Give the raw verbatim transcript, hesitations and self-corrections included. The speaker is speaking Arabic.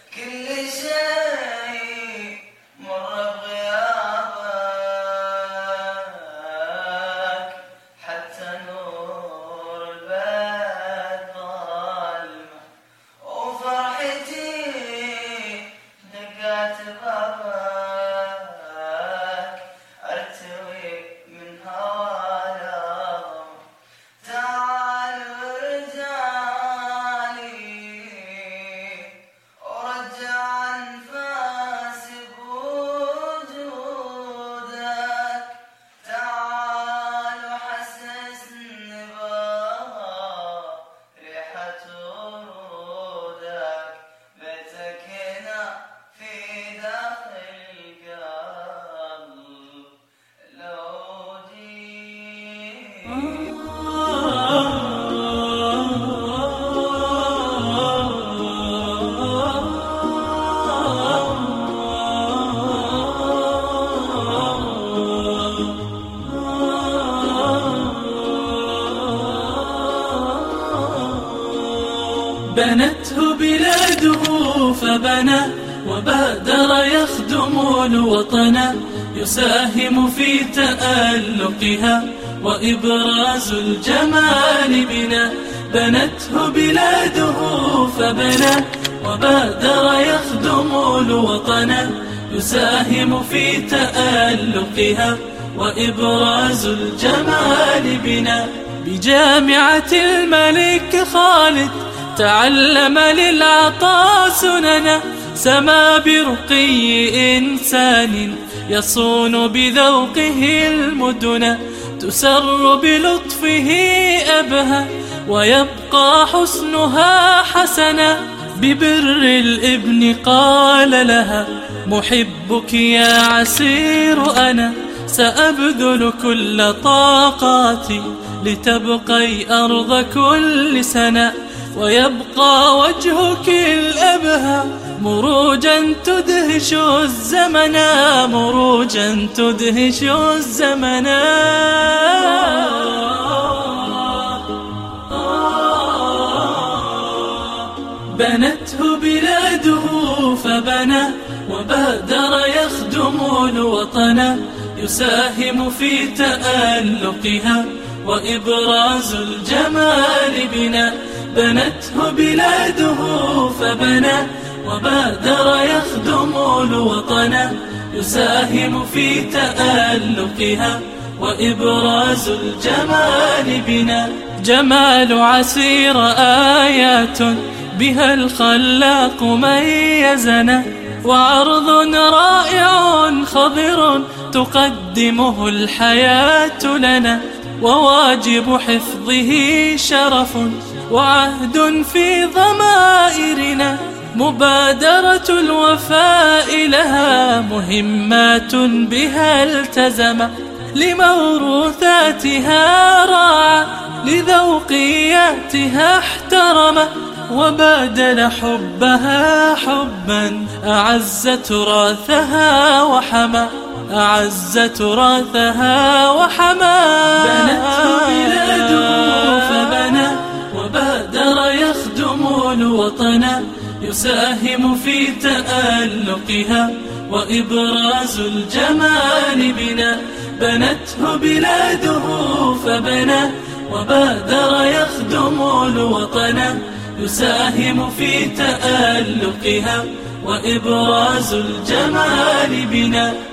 كل شيء مر بغيابك، حتى نور البيت ظلمة، وفرحتي دقات بابك ارتوي من هوى لظمة. تعال ورجالي ورجع انفاسي بوجودك، تعال وحسسني بريحة ورودك، بيتك هنا في داخل القلب لو جيت. بنته بلاده فبنى وبادر يخدم الوطن، يساهم في تألقها وإبراز الجمال بنا. بنته بلاده فبنى وبادر يخدم الوطن، يساهم في تألقها وإبراز الجمال بنا. بجامعة الملك خالد تعلم للعطاء سننا، سما برقي إنسان يصون بذوقه المدن، تسر بلطفه أبها ويبقى حسنها حسنا. ببر الابن قال لها محبك يا عسير أنا، سأبذل كل طاقاتي لتبقي أرض كل سنة، ويبقى وجهك الأبهى مروجا تدهش الزمن، مروجا تدهش الزمن. بنته بلاده فبنى وبادر يخدم الوطن، يساهم في تألقها وإبراز الجمال بنا. بنته بلاده فبنى وبادر يخدم الوطن، يساهم في تألقها وإبراز الجمال بنا. جمال عسير آيات بها الخلاق ميزنا، وعرض رائع خضر تقدمه الحياة لنا، وواجب حفظه شرف وعهد في ضمائرنا. مبادرة الوفاء لها مهمات بها التزم، لموروثاتها راعى لذوقياتها احترم، وبادل حبها حبا أعز تراثها وحمى، أعز تراثها وحمى. بنته بلاده فبنى وبادر يخدم الوطن، يساهم في تألقها وإبراز الجمال بنا. بنته بلاده فبنى وبادر يخدم الوطن، يساهم في تألقها وإبراز الجمال بنا.